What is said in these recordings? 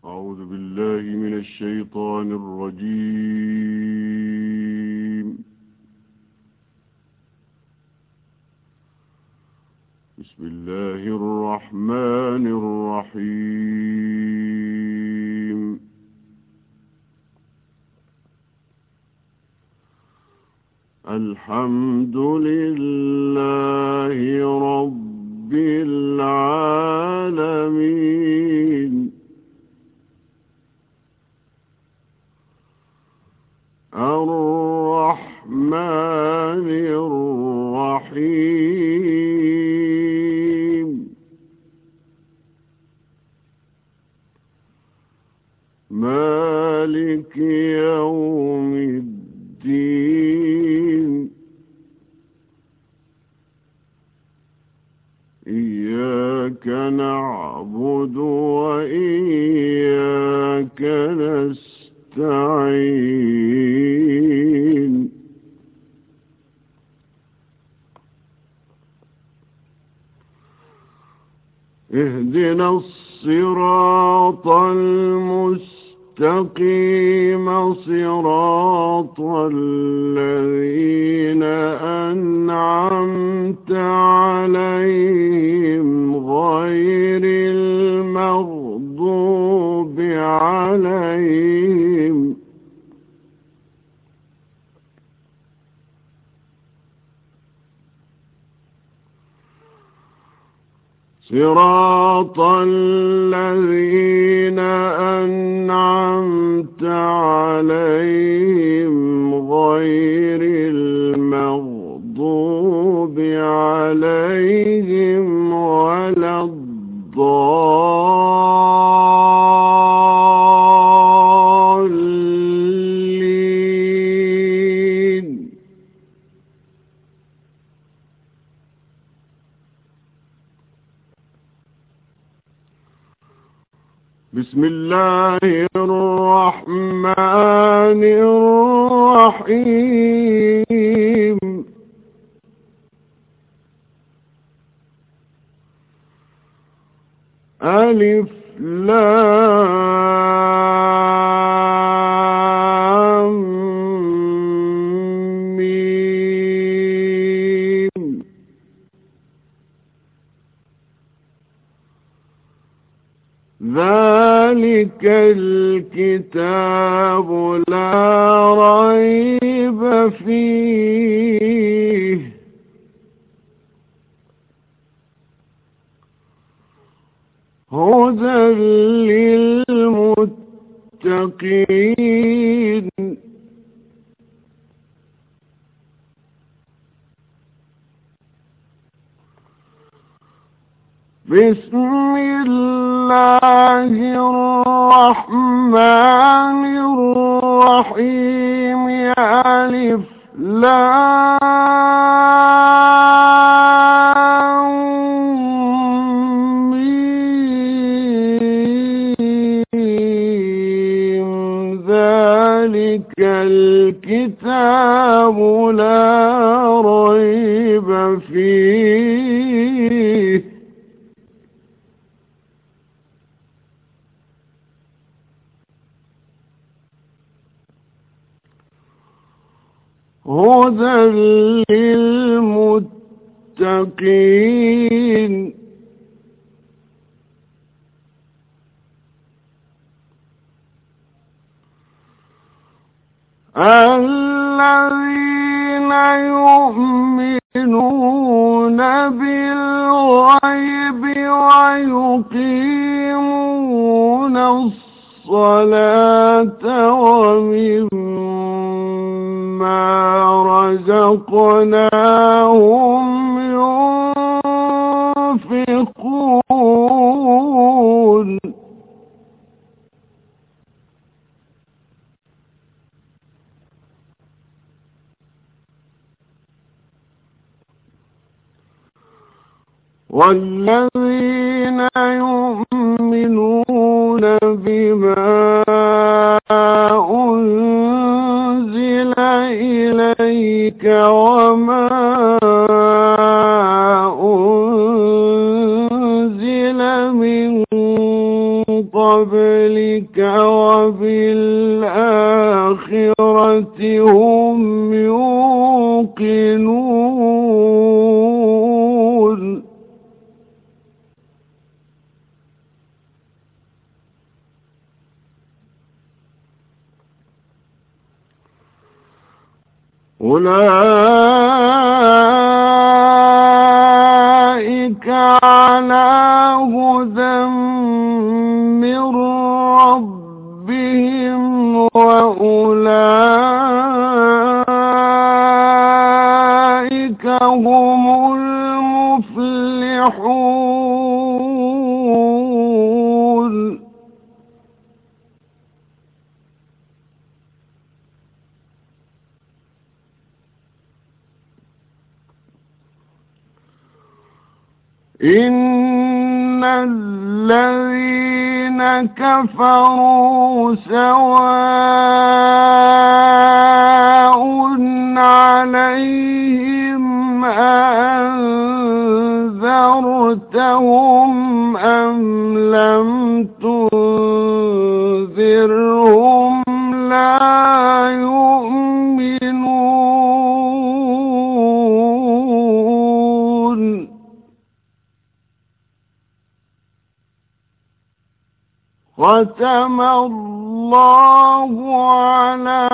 أعوذ بالله من الشيطان الرجيم. بسم الله الرحمن الرحيم. الحمد لله رب العالمين. الرحمن الرحيم. مالك يوم الدين. إياك نعبد وإياك نستعين. اهدنا الصراط المستقيم، صراط الذين أنعمت عليهم غير المغضوب عليهم. صراط الذين أنعمت عليهم غير المغضوب عليهم ولا الضالين. بسم الله الرحمن الرحيم. ألف لام ميم. ذلك الكتاب لا ريب فيه هدى للمتقين. بسم الله الرحمن الرحيم. ألف لام ميم. ذلك الكتاب لا ريب فيه هدى للمتقين. الذين يؤمنون بالغيب ويقيمون الصلاة ومما رزقناهم ينفقون. والذين يؤمنون بما أنزل إليك وما أنزل من قبلك قبلك وبالآخرة هم يوقنون أولئك على هدى من ربهم وأولئك هم المفلحون إن الذين كفروا سواء عليهم أنذرتهم أم لم تنذرهم لا يؤمنون ختم الله على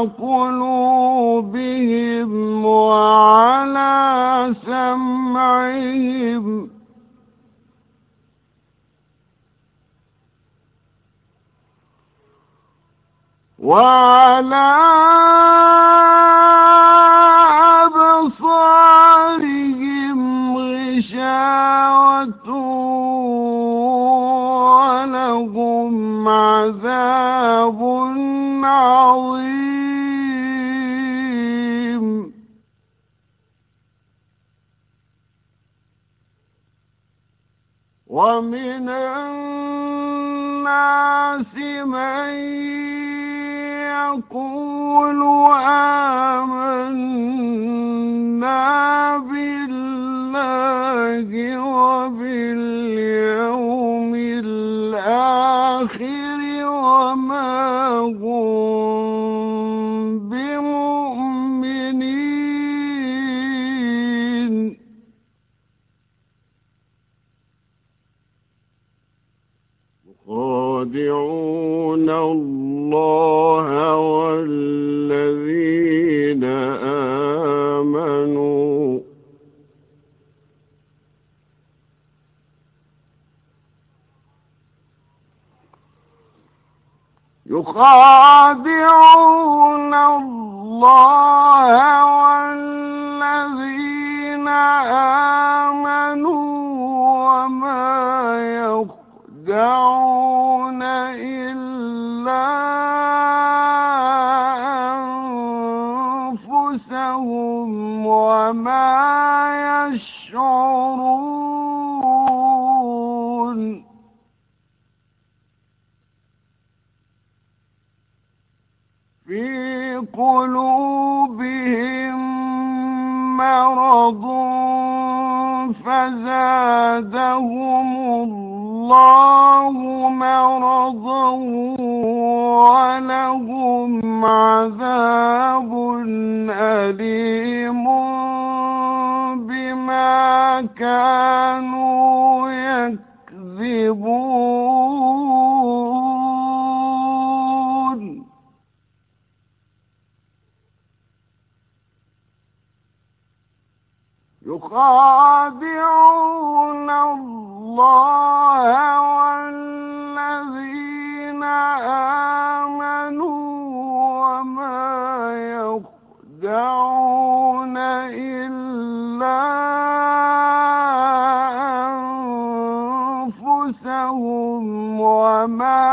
قلوبهم وعلى سمعهم وعلى أبصارهم غشاوة ولهم عذاب عظيم ومن الناس من يقول آمنا بالله وباليوم الآخر وما هم بمؤمنين يخادعون الله والذين آمنوا يخادعون الله والذين آمنوا وما يخدعون إلا أنفسهم وما يشعرون في قلوبهم مرض فزادهم الله مرضا ولهم عذاب أليم بما كانوا يكذبون يخادعون الله والذين آمنوا وما يخدعون إلا أنفسهم وما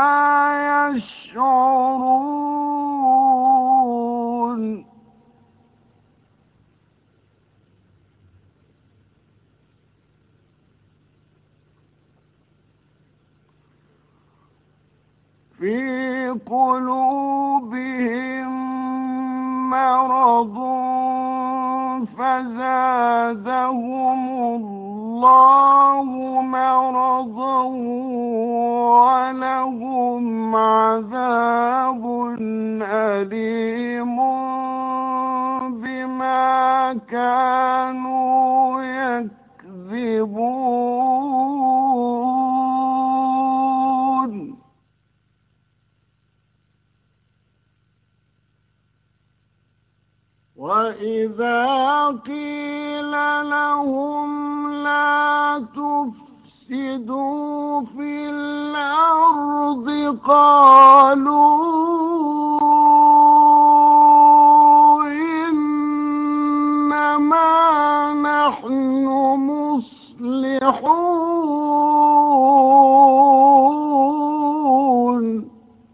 يشعرون في قلوبهم مرض فزادهم الله مرضا ولهم لهم عذاب أليم بما كانوا يكذبون. وإذا قيل لهم لا تفسدوا في الأرض قالوا إنما نحن مصلحون.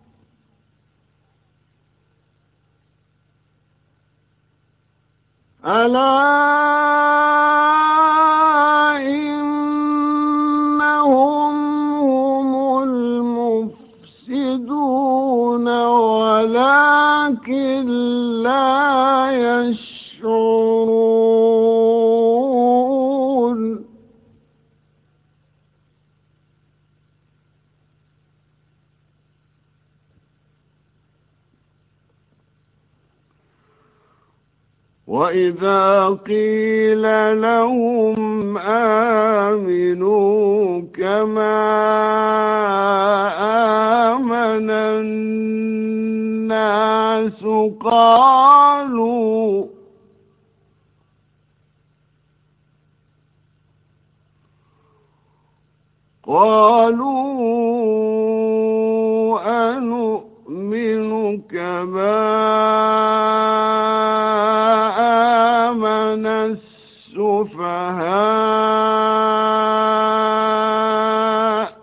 ألا إنهم هم المفسدون ولكن لا يشعرون. وإذا قيل لهم آمنوا كما آمن الناس قالوا أنؤمن كما آمن السفهاء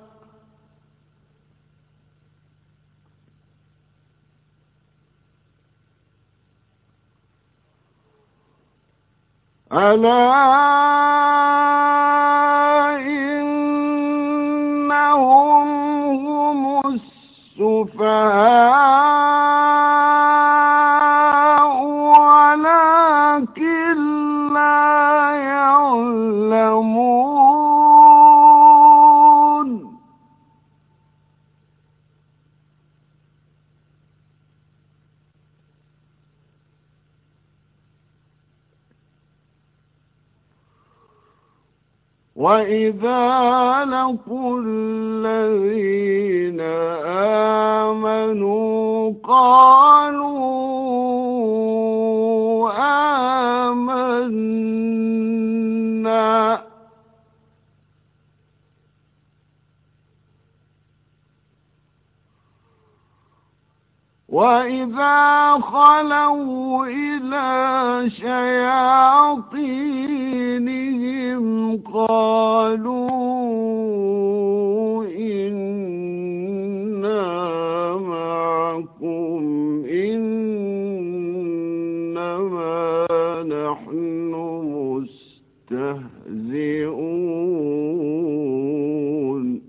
ألا إنهم هم السفهاء ولكن لا يعلمون. وإذا لقوا الذين آمنوا قالوا آمنا وإذا خلوا إلى شياطينهم قالوا إنا معكم إنما نحن مستهزئون.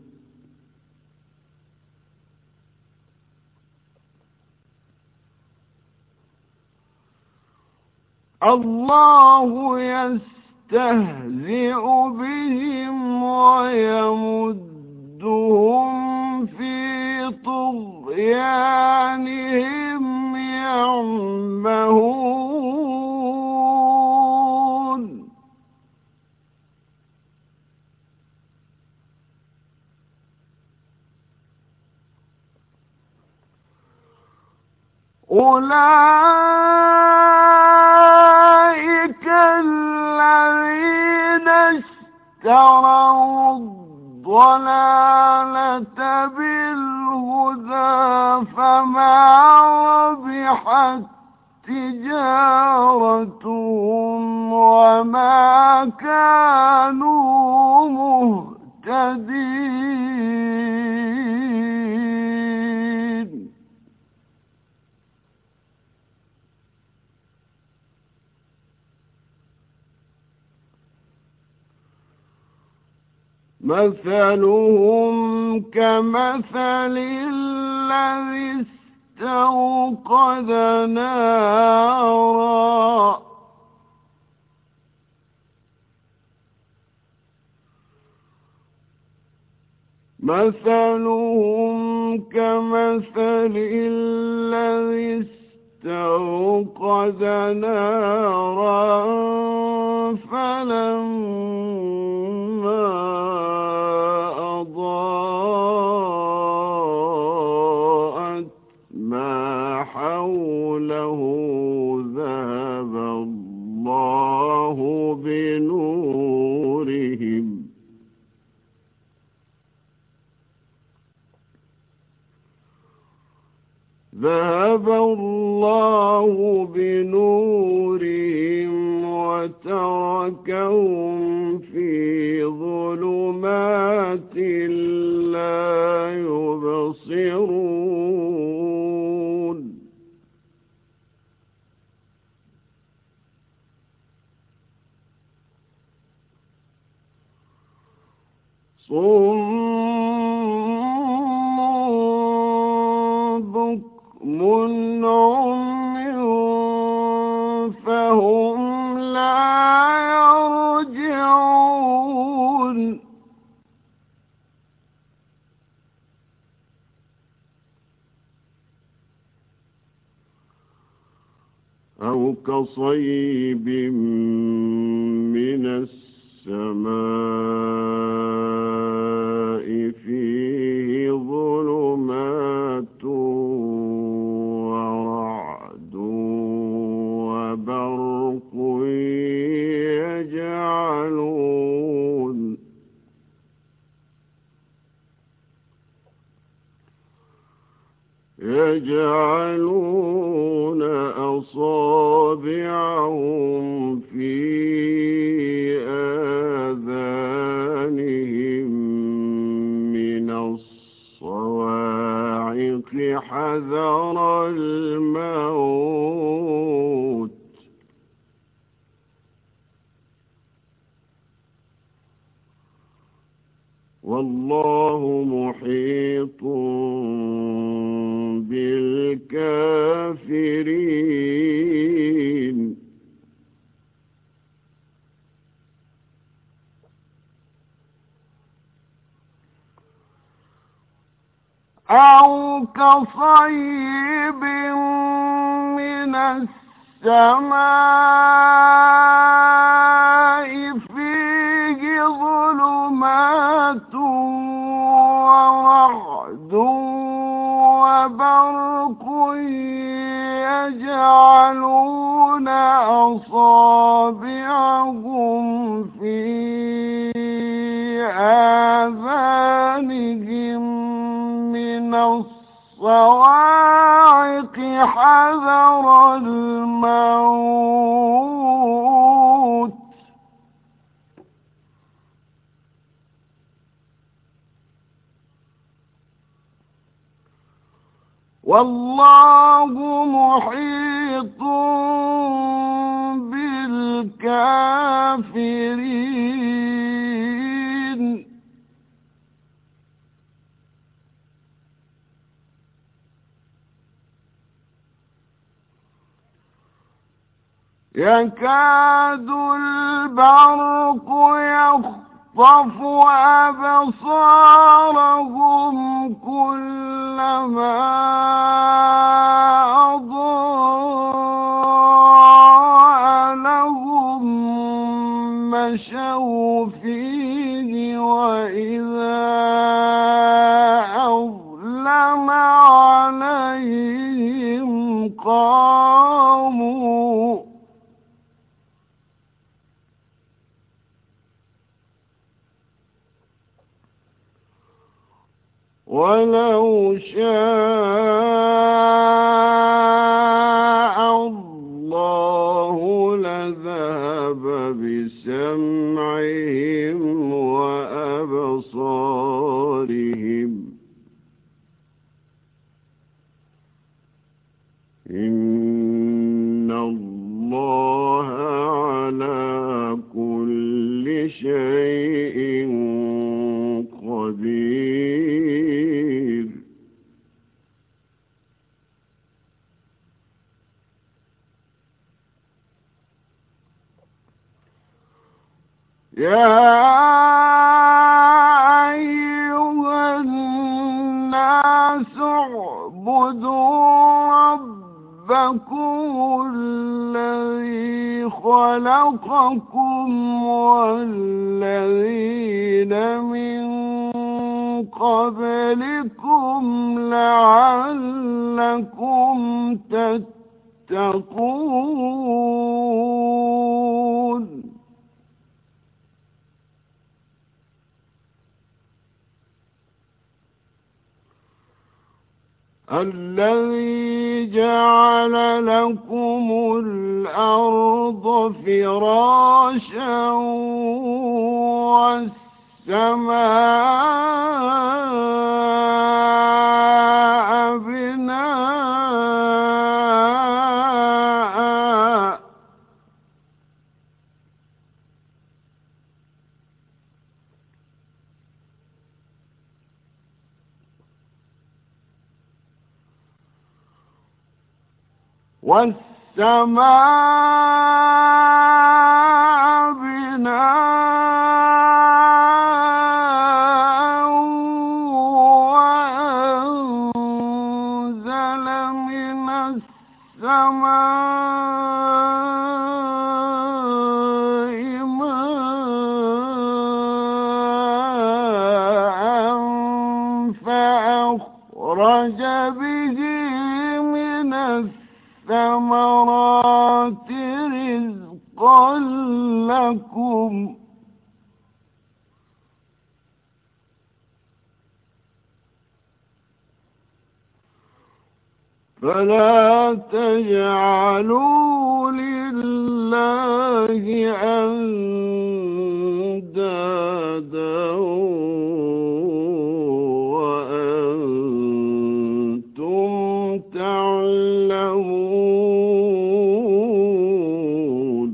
الله يستهزئ بهم ويمدهم في طغيانهم يعمهون. أولئك الذين اشتروا الضلالة بالهدى فما ربحت تجارتهم وما كانوا مهتدين. مثلهم كمثل الذي استوقد نارا مثلهم كمثل الذي استوقد نارا فلما أضاءت ما حوله ذهب الله بنورهم وتركهم في ظلمات لا يبصرون بكم عمي فهم لا يرجعون أو كصيب من السماء فيه ظلمات ورعد وبرق يجعلون أصابعهم في آذانهم من الصواعق حذر الموت والله محيط بالكافرين أو كصيب من السماء فيه ظلمات ورعد وبرق يجعلون أصابعهم في آذانهم من الصواعق حذر الموت والله محيط بالكافرين يكاد البرق يخطف أبصارهم كلما أضاء لهم مشوا فيه وإذا أظلم عليهم قاموا ولو شاء الله لذهب بسمعهم وأبصارهم إن الله على كل شيء قدير يا أيها اعبدوا ربكم الذي خلقكم والذين من قبلكم لعلكم تتقون الذي جعل لكم الأرض فراشا والسماء بناء وأنزل من السماء ماء فأخرج به من الثمرات رزقا لكم فلا تجعلوا لله أندادا وأنتم تعلمون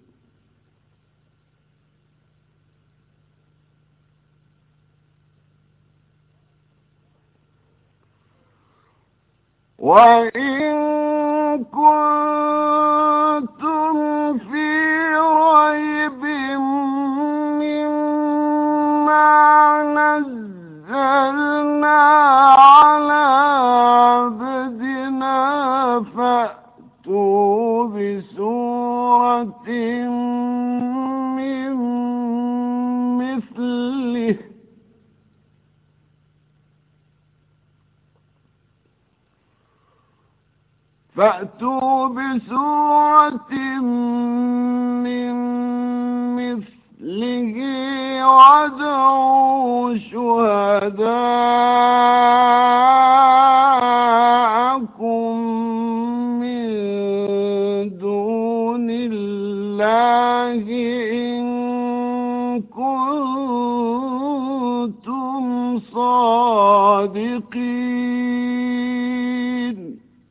وإن كنتم في ريب مما نزلنا على عبدنا فأتوا بسورة من مثله من مثله وادعوا شهداءكم من دون الله إن كنتم صادقين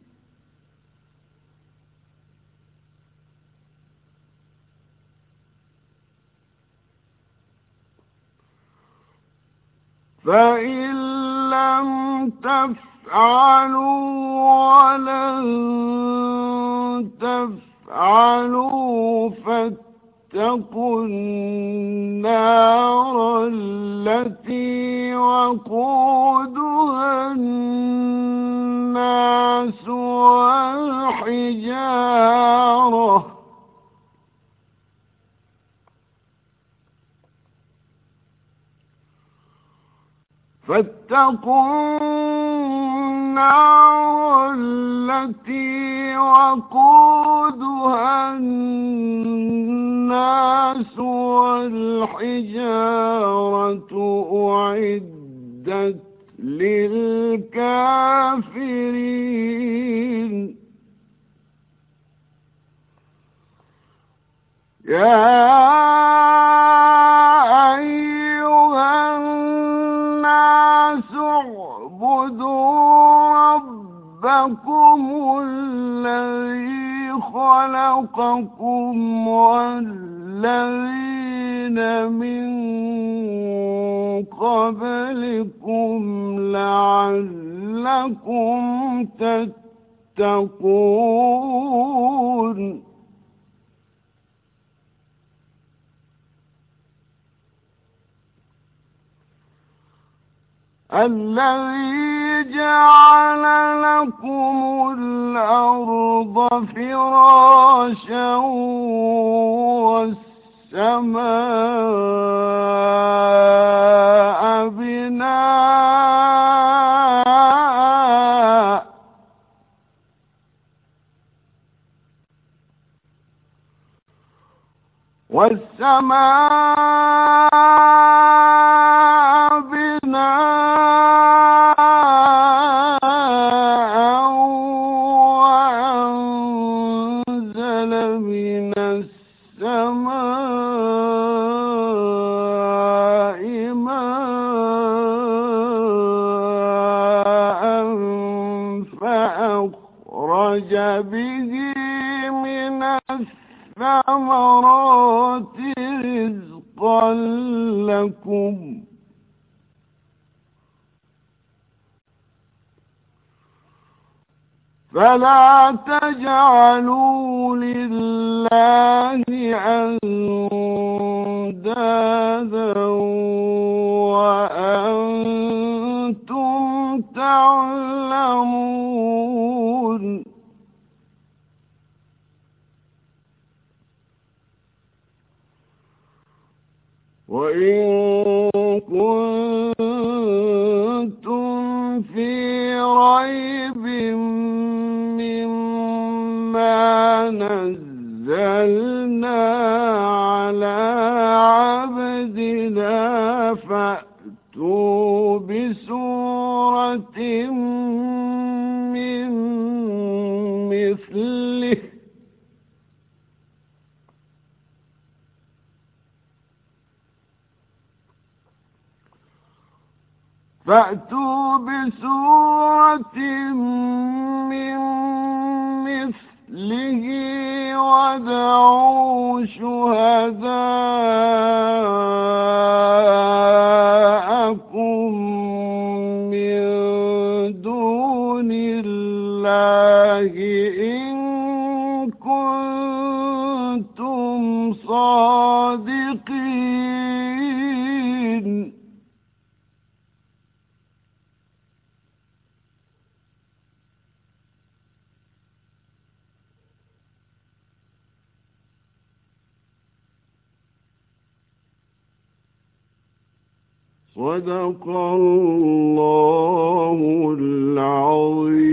فإن لم تفعلوا ولن تفعلوا فاتقوا النار التي وقودها الناس والحجارة فاتقوا النار التي وقودها الناس والحجارة أعدت للكافرين يا أيها الناس اعبدوا ربكم الذي خلقكم والذين من قبلكم لعلكم تتقون الذين جعل لكم الأرض فراشا والسماء بناء وأنزل من السماء ماء فأخرج به من الثمرات رزقا لكم فلا تجعلوا لله أندادا وأنتم تعلمون وإن كنتم في ريب مما نزلنا على عبدنا فأتوا بسورة من مثله من مثله وادعوا شهداءكم من دون الله إن كنتم صادقين صدق الله العظيم.